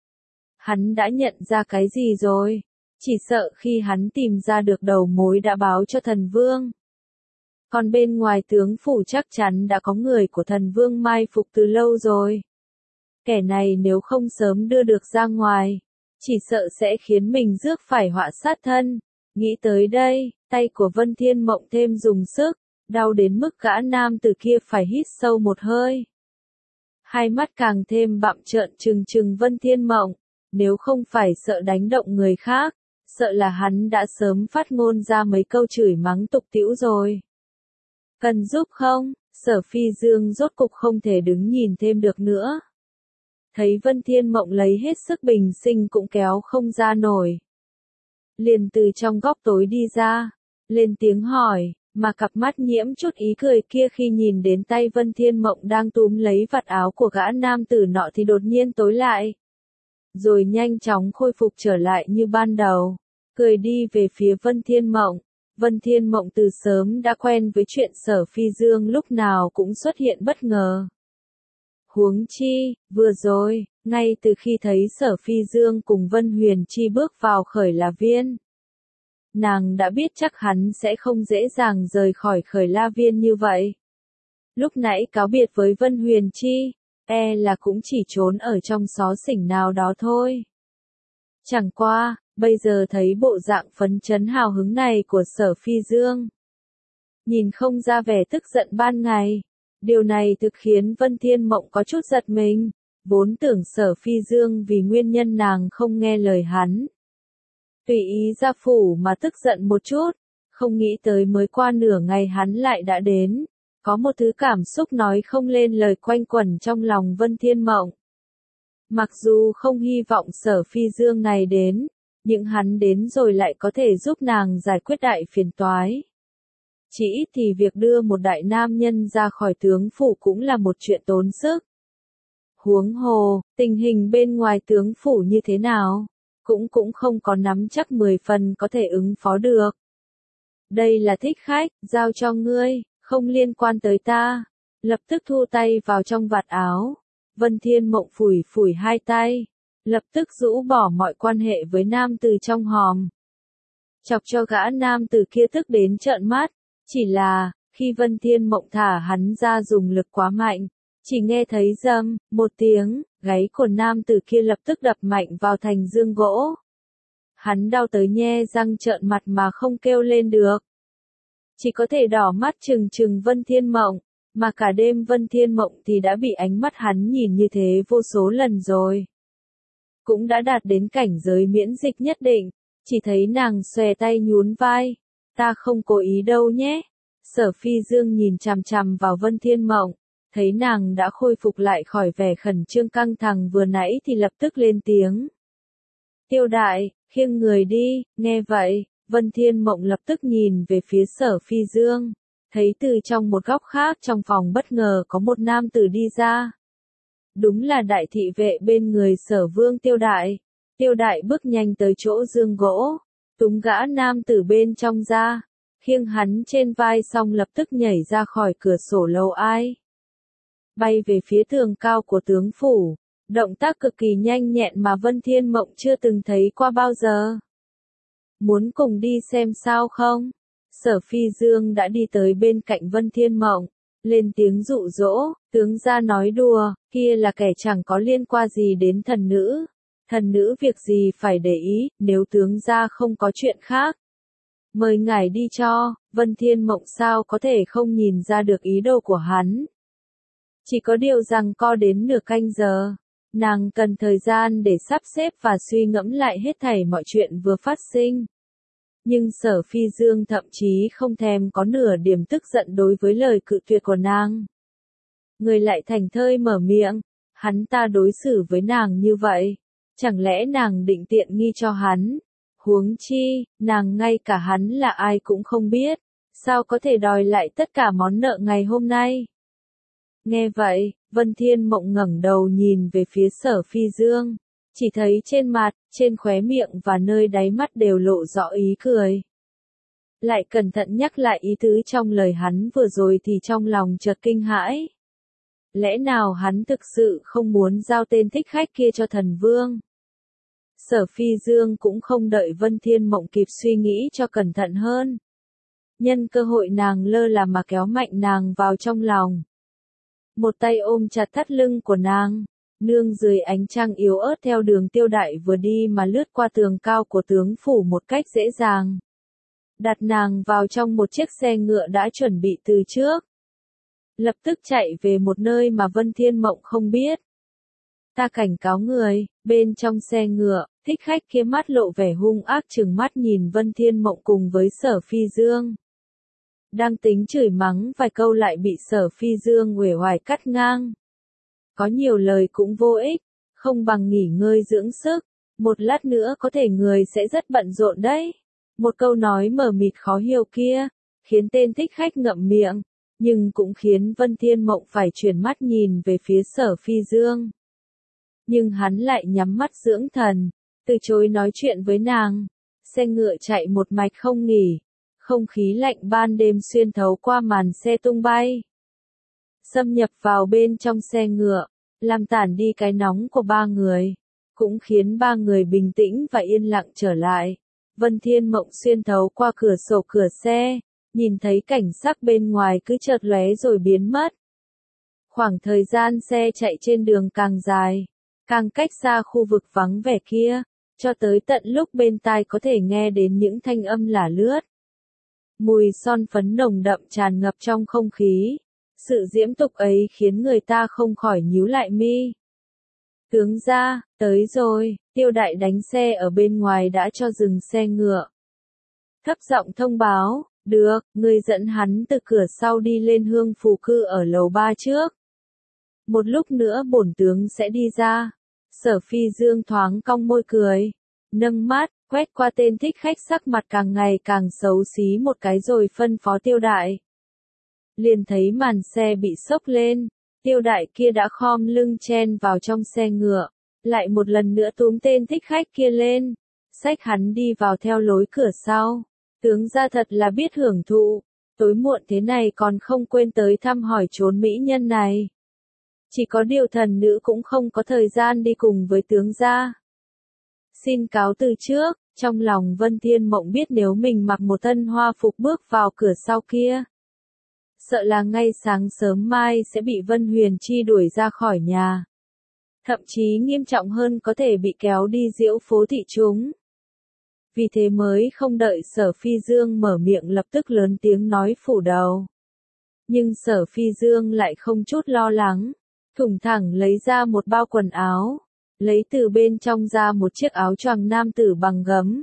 Hắn đã nhận ra cái gì rồi? Chỉ sợ khi hắn tìm ra được đầu mối đã báo cho Thần Vương. Còn bên ngoài tướng phủ chắc chắn đã có người của Thần Vương mai phục từ lâu rồi. Kẻ này nếu không sớm đưa được ra ngoài, chỉ sợ sẽ khiến mình rước phải họa sát thân. Nghĩ tới đây, tay của Vân Thiên Mộng thêm dùng sức, đau đến mức gã nam từ kia phải hít sâu một hơi. Hai mắt càng thêm bặm trợn trừng trừng Vân Thiên Mộng, nếu không phải sợ đánh động người khác, sợ là hắn đã sớm phát ngôn ra mấy câu chửi mắng tục tĩu rồi. Cần giúp không? Sở Phi Dương rốt cục không thể đứng nhìn thêm được nữa. Thấy Vân Thiên Mộng lấy hết sức bình sinh cũng kéo không ra nổi. Liền từ trong góc tối đi ra, lên tiếng hỏi, mà cặp mắt nhiễm chút ý cười kia khi nhìn đến tay Vân Thiên Mộng đang túm lấy vạt áo của gã nam tử nọ thì đột nhiên tối lại. Rồi nhanh chóng khôi phục trở lại như ban đầu, cười đi về phía Vân Thiên Mộng. Vân Thiên Mộng từ sớm đã quen với chuyện Sở Phi Dương lúc nào cũng xuất hiện bất ngờ. Huống chi, vừa rồi, ngay từ khi thấy Sở Phi Dương cùng Vân Huyền Chi bước vào Khởi La Viên, nàng đã biết chắc hắn sẽ không dễ dàng rời khỏi Khởi La Viên như vậy. Lúc nãy cáo biệt với Vân Huyền Chi, là cũng chỉ trốn ở trong xó xỉnh nào đó thôi. Chẳng qua, bây giờ thấy bộ dạng phấn chấn hào hứng này của Sở Phi Dương, nhìn không ra vẻ tức giận ban ngày. Điều này thực khiến Vân Thiên Mộng có chút giật mình, vốn tưởng Sở Phi Dương vì nguyên nhân nàng không nghe lời hắn, tùy ý ra phủ mà tức giận một chút, không nghĩ tới mới qua nửa ngày hắn lại đã đến. Có một thứ cảm xúc nói không lên lời quanh quẩn trong lòng Vân Thiên Mộng. Mặc dù không hy vọng Sở Phi Dương này đến, nhưng hắn đến rồi lại có thể giúp nàng giải quyết đại phiền toái. Chỉ ít thì việc đưa một đại nam nhân ra khỏi tướng phủ cũng là một chuyện tốn sức. Huống hồ, tình hình bên ngoài tướng phủ như thế nào, cũng không có nắm chắc 10 phần có thể ứng phó được. Đây là thích khách, giao cho ngươi, không liên quan tới ta. Lập tức thu tay vào trong vạt áo. Vân Thiên Mộng phủi phủi hai tay, lập tức rũ bỏ mọi quan hệ với nam tử trong hòm. Chọc cho gã nam tử kia tức đến trợn mắt, chỉ là, khi Vân Thiên Mộng thả hắn ra dùng lực quá mạnh, chỉ nghe thấy rầm, một tiếng, gáy của nam tử kia lập tức đập mạnh vào thành dương gỗ. Hắn đau tới nhe răng trợn mặt mà không kêu lên được. Chỉ có thể đỏ mắt trừng trừng Vân Thiên Mộng, mà cả đêm Vân Thiên Mộng thì đã bị ánh mắt hắn nhìn như thế vô số lần rồi. Cũng đã đạt đến cảnh giới miễn dịch nhất định, chỉ thấy nàng xòe tay nhún vai, ta không cố ý đâu nhé. Sở Phi Dương nhìn chằm chằm vào Vân Thiên Mộng, thấy nàng đã khôi phục lại khỏi vẻ khẩn trương căng thẳng vừa nãy thì lập tức lên tiếng. Tiêu đại, khiêng người đi, nghe vậy, Vân Thiên Mộng lập tức nhìn về phía Sở Phi Dương, thấy từ trong một góc khác trong phòng bất ngờ có một nam tử đi ra. Đúng là đại thị vệ bên người Sở Vương Tiêu đại. Tiêu đại bước nhanh tới chỗ giường gỗ, túm gã nam tử bên trong ra, khiêng hắn trên vai xong lập tức nhảy ra khỏi cửa sổ lầu ai. Bay về phía tường cao của tướng phủ, động tác cực kỳ nhanh nhẹn mà Vân Thiên Mộng chưa từng thấy qua bao giờ. Muốn cùng đi xem sao không? Sở Phi Dương đã đi tới bên cạnh Vân Thiên Mộng, lên tiếng dụ dỗ, tướng gia nói đùa, kia là kẻ chẳng có liên quan gì đến thần nữ. Thần nữ việc gì phải để ý, nếu tướng gia không có chuyện khác. Mời ngài đi cho. Vân Thiên Mộng sao có thể không nhìn ra được ý đồ của hắn. Chỉ có điều rằng co đến nửa canh giờ, nàng cần thời gian để sắp xếp và suy ngẫm lại hết thảy mọi chuyện vừa phát sinh. Nhưng Sở Phi Dương thậm chí không thèm có nửa điểm tức giận đối với lời cự tuyệt của nàng. Người lại thành thơi mở miệng, hắn ta đối xử với nàng như vậy, chẳng lẽ nàng định tiện nghi cho hắn? Huống chi, nàng ngay cả hắn là ai cũng không biết, sao có thể đòi lại tất cả món nợ ngày hôm nay? Nghe vậy, Vân Thiên Mộng ngẩng đầu nhìn về phía Sở Phi Dương, chỉ thấy trên mặt, trên khóe miệng và nơi đáy mắt đều lộ rõ ý cười. Lại cẩn thận nhắc lại ý tứ trong lời hắn vừa rồi thì trong lòng chợt kinh hãi. Lẽ nào hắn thực sự không muốn giao tên thích khách kia cho thần vương? Sở Phi Dương cũng không đợi Vân Thiên Mộng kịp suy nghĩ cho cẩn thận hơn. Nhân cơ hội nàng lơ là mà kéo mạnh nàng vào trong lòng. Một tay ôm chặt thắt lưng của nàng, nương dưới ánh trăng yếu ớt theo đường Tiêu đại vừa đi mà lướt qua tường cao của tướng phủ một cách dễ dàng. Đặt nàng vào trong một chiếc xe ngựa đã chuẩn bị từ trước. Lập tức chạy về một nơi mà Vân Thiên Mộng không biết. Ta cảnh cáo người, bên trong xe ngựa, thích khách kia mắt lộ vẻ hung ác trừng mắt nhìn Vân Thiên Mộng cùng với Sở Phi Dương. Đang tính chửi mắng vài câu lại bị Sở Phi Dương uể oải cắt ngang. Có nhiều lời cũng vô ích, không bằng nghỉ ngơi dưỡng sức, một lát nữa có thể người sẽ rất bận rộn đấy. Một câu nói mờ mịt khó hiểu kia, khiến tên thích khách ngậm miệng, nhưng cũng khiến Vân Thiên Mộng phải chuyển mắt nhìn về phía Sở Phi Dương. Nhưng hắn lại nhắm mắt dưỡng thần, từ chối nói chuyện với nàng. Xe ngựa chạy một mạch không nghỉ, không khí lạnh ban đêm xuyên thấu qua màn xe tung bay, xâm nhập vào bên trong xe ngựa, làm tản đi cái nóng của ba người, cũng khiến ba người bình tĩnh và yên lặng trở lại. Vân Thiên Mộng xuyên thấu qua cửa sổ cửa xe, nhìn thấy cảnh sắc bên ngoài cứ chợt lóe rồi biến mất. Khoảng thời gian xe chạy trên đường càng dài, càng cách xa khu vực vắng vẻ kia, cho tới tận lúc bên tai có thể nghe đến những thanh âm lả lướt. Mùi son phấn nồng đậm tràn ngập trong không khí. Sự diễm tục ấy khiến người ta không khỏi nhíu lại mi. Tướng gia, tới rồi, Tiêu Đại đánh xe ở bên ngoài đã cho dừng xe ngựa. Thấp giọng thông báo, được, người dẫn hắn từ cửa sau đi lên hương phù cư ở lầu 3 trước. Một lúc nữa bổn tướng sẽ đi ra. Sở Phi Dương thoáng cong môi cười, nâng mắt, quét qua tên thích khách sắc mặt càng ngày càng xấu xí một cái rồi phân phó Tiêu Đại. Liền thấy màn xe bị xốc lên, Tiêu Đại kia đã khom lưng chen vào trong xe ngựa, lại một lần nữa túm tên thích khách kia lên, xách hắn đi vào theo lối cửa sau. Tướng gia thật là biết hưởng thụ, tối muộn thế này còn không quên tới thăm hỏi chốn mỹ nhân này. Chỉ có điều thần nữ cũng không có thời gian đi cùng với tướng gia. Xin cáo từ trước, trong lòng Vân Thiên Mộng biết nếu mình mặc một thân hoa phục bước vào cửa sau kia, sợ là ngay sáng sớm mai sẽ bị Vân Huyền Chi đuổi ra khỏi nhà. Thậm chí nghiêm trọng hơn có thể bị kéo đi diễu phố thị chúng. Vì thế mới không đợi Sở Phi Dương mở miệng lập tức lớn tiếng nói phủ đầu. Nhưng Sở Phi Dương lại không chút lo lắng, thủng thẳng lấy ra một bao quần áo, lấy từ bên trong ra một chiếc áo choàng nam tử bằng gấm.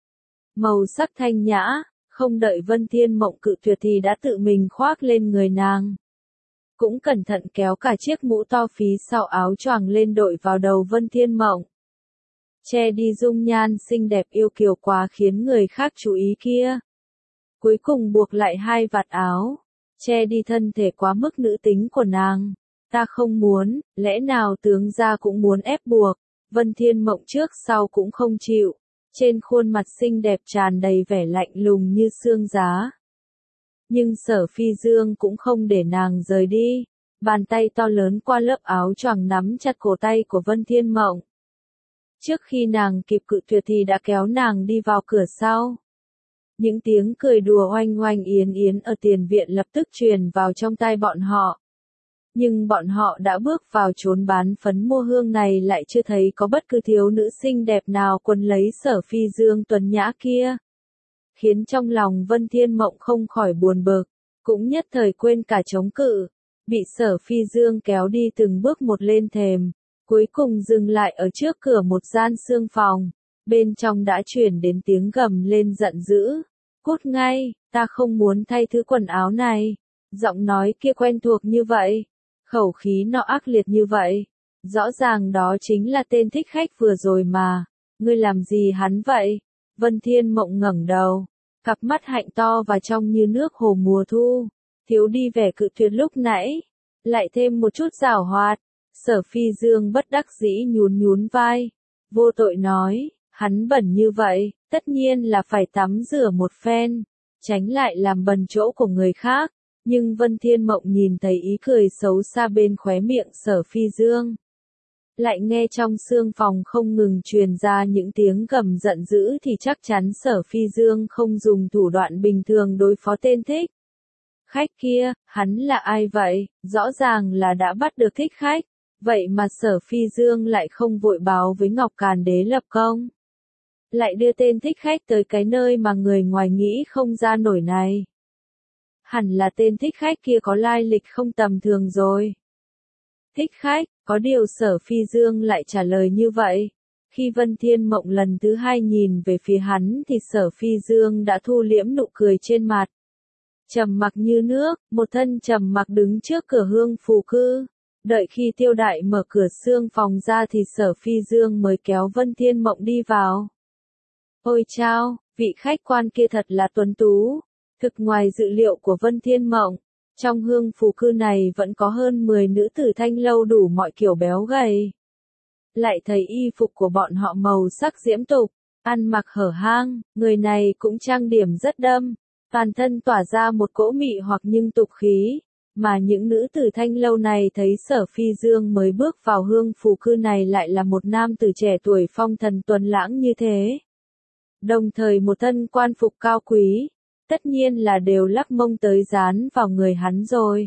Màu sắc thanh nhã, không đợi Vân Thiên Mộng cự tuyệt thì đã tự mình khoác lên người nàng. Cũng cẩn thận kéo cả chiếc mũ to phí sau áo choàng lên đội vào đầu Vân Thiên Mộng. Che đi dung nhan xinh đẹp yêu kiều quá khiến người khác chú ý kia. Cuối cùng buộc lại hai vạt áo, che đi thân thể quá mức nữ tính của nàng. Ta không muốn, lẽ nào tướng gia cũng muốn ép buộc, Vân Thiên Mộng trước sau cũng không chịu. Trên khuôn mặt xinh đẹp tràn đầy vẻ lạnh lùng như xương giá. Nhưng Sở Phi Dương cũng không để nàng rời đi, bàn tay to lớn qua lớp áo choàng nắm chặt cổ tay của Vân Thiên Mộng. Trước khi nàng kịp cự tuyệt thì đã kéo nàng đi vào cửa sau. Những tiếng cười đùa oanh oanh yến yến ở tiền viện lập tức truyền vào trong tai bọn họ. Nhưng bọn họ đã bước vào chốn bán phấn mua hương này lại chưa thấy có bất cứ thiếu nữ xinh đẹp nào quấn lấy Sở Phi Dương tuấn nhã kia. Khiến trong lòng Vân Thiên Mộng không khỏi buồn bực, cũng nhất thời quên cả chống cự. Bị Sở Phi Dương kéo đi từng bước một lên thềm, cuối cùng dừng lại ở trước cửa một gian xương phòng. Bên trong đã chuyển đến tiếng gầm lên giận dữ. Cút ngay, ta không muốn thay thứ quần áo này. Giọng nói kia quen thuộc như vậy. Khẩu khí nó ác liệt như vậy. Rõ ràng đó chính là tên thích khách vừa rồi mà. Ngươi làm gì hắn vậy? Vân Thiên Mộng ngẩng đầu. Cặp mắt hạnh to và trong như nước hồ mùa thu. Thiếu đi vẻ cự tuyệt lúc nãy. Lại thêm một chút giảo hoạt. Sở Phi Dương bất đắc dĩ nhún nhún vai. Vô tội nói, hắn bẩn như vậy, tất nhiên là phải tắm rửa một phen. Tránh lại làm bẩn chỗ của người khác. Nhưng Vân Thiên Mộng nhìn thấy ý cười xấu xa bên khóe miệng Sở Phi Dương. Lại nghe trong xương phòng không ngừng truyền ra những tiếng gầm giận dữ thì chắc chắn Sở Phi Dương không dùng thủ đoạn bình thường đối phó tên thích khách kia. Hắn là ai vậy? Rõ ràng là đã bắt được thích khách. Vậy mà Sở Phi Dương lại không vội báo với Ngọc Càn Đế lập công. Lại đưa tên thích khách tới cái nơi mà người ngoài nghĩ không ra nổi này. Hẳn là tên thích khách kia có lai lịch không tầm thường rồi. Thích khách, có điều Sở Phi Dương lại trả lời như vậy. Khi Vân Thiên Mộng lần thứ hai nhìn về phía hắn thì Sở Phi Dương đã thu liễm nụ cười trên mặt. Trầm mặc như nước, một thân trầm mặc đứng trước cửa Hương Phù Cư. Đợi khi Tiêu Đại mở cửa xương phòng ra thì Sở Phi Dương mới kéo Vân Thiên Mộng đi vào. Ôi chao, vị khách quan kia thật là tuấn tú. Thực ngoài dự liệu của Vân Thiên Mộng, trong Hương Phù Cư này vẫn có hơn 10 nữ tử thanh lâu đủ mọi kiểu béo gầy. Lại thấy y phục của bọn họ màu sắc diễm tục, ăn mặc hở hang, người này cũng trang điểm rất đâm, toàn thân tỏa ra một cỗ mị hoặc nhưng tục khí, mà những nữ tử thanh lâu này thấy Sở Phi Dương mới bước vào Hương Phù Cư này lại là một nam tử trẻ tuổi phong thần tuấn lãng như thế. Đồng thời một thân quan phục cao quý, tất nhiên là đều lắc mông tới dán vào người hắn rồi.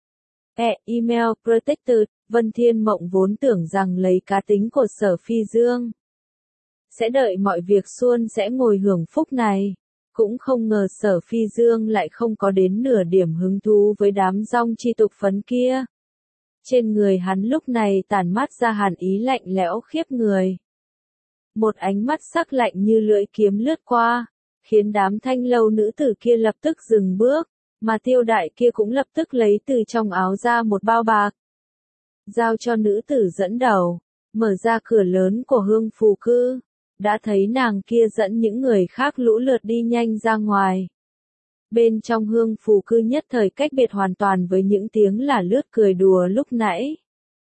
Email Protected, Vân Thiên Mộng vốn tưởng rằng lấy cá tính của Sở Phi Dương sẽ đợi mọi việc suôn sẽ ngồi hưởng phúc này. Cũng không ngờ Sở Phi Dương lại không có đến nửa điểm hứng thú với đám rong chi tục phấn kia. Trên người hắn lúc này tản mát ra hàn ý lạnh lẽo khiếp người. Một ánh mắt sắc lạnh như lưỡi kiếm lướt qua, khiến đám thanh lâu nữ tử kia lập tức dừng bước, mà Tiêu Đại kia cũng lập tức lấy từ trong áo ra một bao bạc. Giao cho nữ tử dẫn đầu, mở ra cửa lớn của Hương Phù Cư. Đã thấy nàng kia dẫn những người khác lũ lượt đi nhanh ra ngoài. Bên trong Hương Phù Cư nhất thời cách biệt hoàn toàn với những tiếng là lướt cười đùa lúc nãy.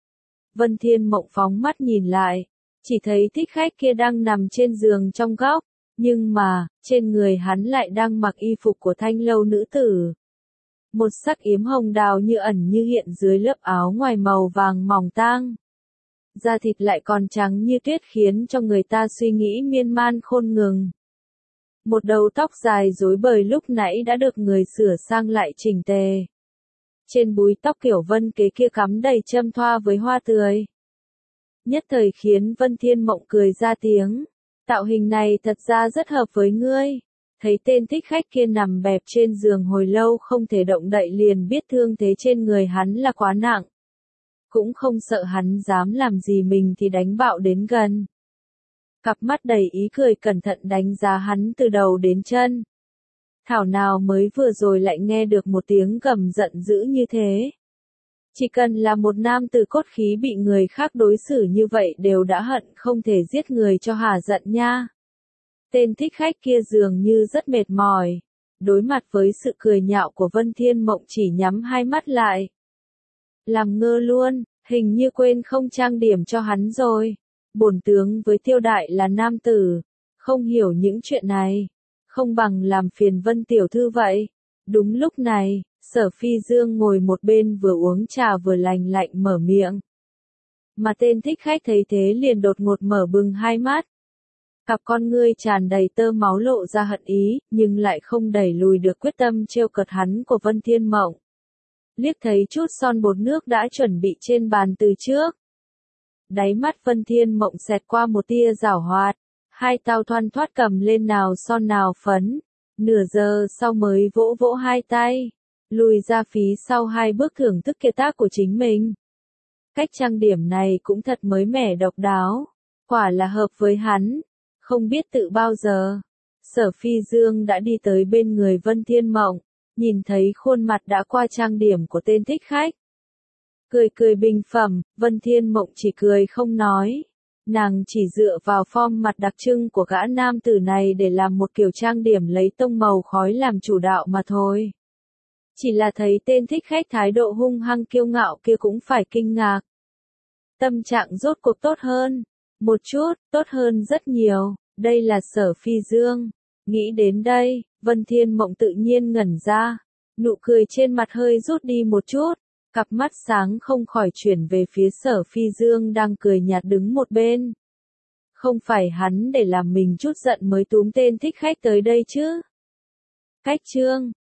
Vân Thiên Mộng phóng mắt nhìn lại, chỉ thấy thích khách kia đang nằm trên giường trong góc, nhưng mà, trên người hắn lại đang mặc y phục của thanh lâu nữ tử. Một sắc yếm hồng đào như ẩn như hiện dưới lớp áo ngoài màu vàng mỏng tang. Da thịt lại còn trắng như tuyết khiến cho người ta suy nghĩ miên man khôn ngừng. Một đầu tóc dài rối bời lúc nãy đã được người sửa sang lại chỉnh tề. Trên búi tóc kiểu vân kế kia cắm đầy châm thoa với hoa tươi. Nhất thời khiến Vân Thiên Mộng cười ra tiếng. Tạo hình này thật ra rất hợp với ngươi. Thấy tên thích khách kia nằm bẹp trên giường hồi lâu không thể động đậy liền biết thương thế trên người hắn là quá nặng. Cũng không sợ hắn dám làm gì mình thì đánh bạo đến gần. Cặp mắt đầy ý cười cẩn thận đánh giá hắn từ đầu đến chân. Thảo nào mới vừa rồi lại nghe được một tiếng gầm giận dữ như thế. Chỉ cần là một nam tử cốt khí bị người khác đối xử như vậy đều đã hận không thể giết người cho hả giận nha. Tên thích khách kia dường như rất mệt mỏi. Đối mặt với sự cười nhạo của Vân Thiên Mộng chỉ nhắm hai mắt lại. Làm ngơ luôn, hình như quên không trang điểm cho hắn rồi. Bổn tướng với Tiêu Đại là nam tử, không hiểu những chuyện này. Không bằng làm phiền Vân tiểu thư vậy. Đúng lúc này, Sở Phi Dương ngồi một bên vừa uống trà vừa lành lạnh mở miệng. Mà tên thích khách thấy thế liền đột ngột mở bừng hai mắt. Cặp con ngươi tràn đầy tơ máu lộ ra hận ý, nhưng lại không đẩy lùi được quyết tâm trêu cợt hắn của Vân Thiên Mộng. Liếc thấy chút son bột nước đã chuẩn bị trên bàn từ trước. Đáy mắt Vân Thiên Mộng xẹt qua một tia giảo hoạt, hai tay thoăn thoắt cầm lên nào son nào phấn, nửa giờ sau mới vỗ vỗ hai tay, lùi ra phía sau hai bước thưởng thức kiệt tác của chính mình. Cách trang điểm này cũng thật mới mẻ độc đáo, quả là hợp với hắn, không biết tự bao giờ. Sở Phi Dương đã đi tới bên người Vân Thiên Mộng, nhìn thấy khuôn mặt đã qua trang điểm của tên thích khách. Cười cười bình phẩm, Vân Thiên Mộng chỉ cười không nói. Nàng chỉ dựa vào form mặt đặc trưng của gã nam tử này để làm một kiểu trang điểm lấy tông màu khói làm chủ đạo mà thôi. Chỉ là thấy tên thích khách thái độ hung hăng kiêu ngạo kia cũng phải kinh ngạc. Tâm trạng rốt cuộc tốt hơn. Một chút, tốt hơn rất nhiều. Đây là Sở Phi Dương. Nghĩ đến đây, Vân Thiên Mộng tự nhiên ngẩn ra. Nụ cười trên mặt hơi rút đi một chút. Cặp mắt sáng không khỏi chuyển về phía Sở Phi Dương đang cười nhạt đứng một bên. Không phải hắn để làm mình chút giận mới túm tên thích khách tới đây chứ? Cách chương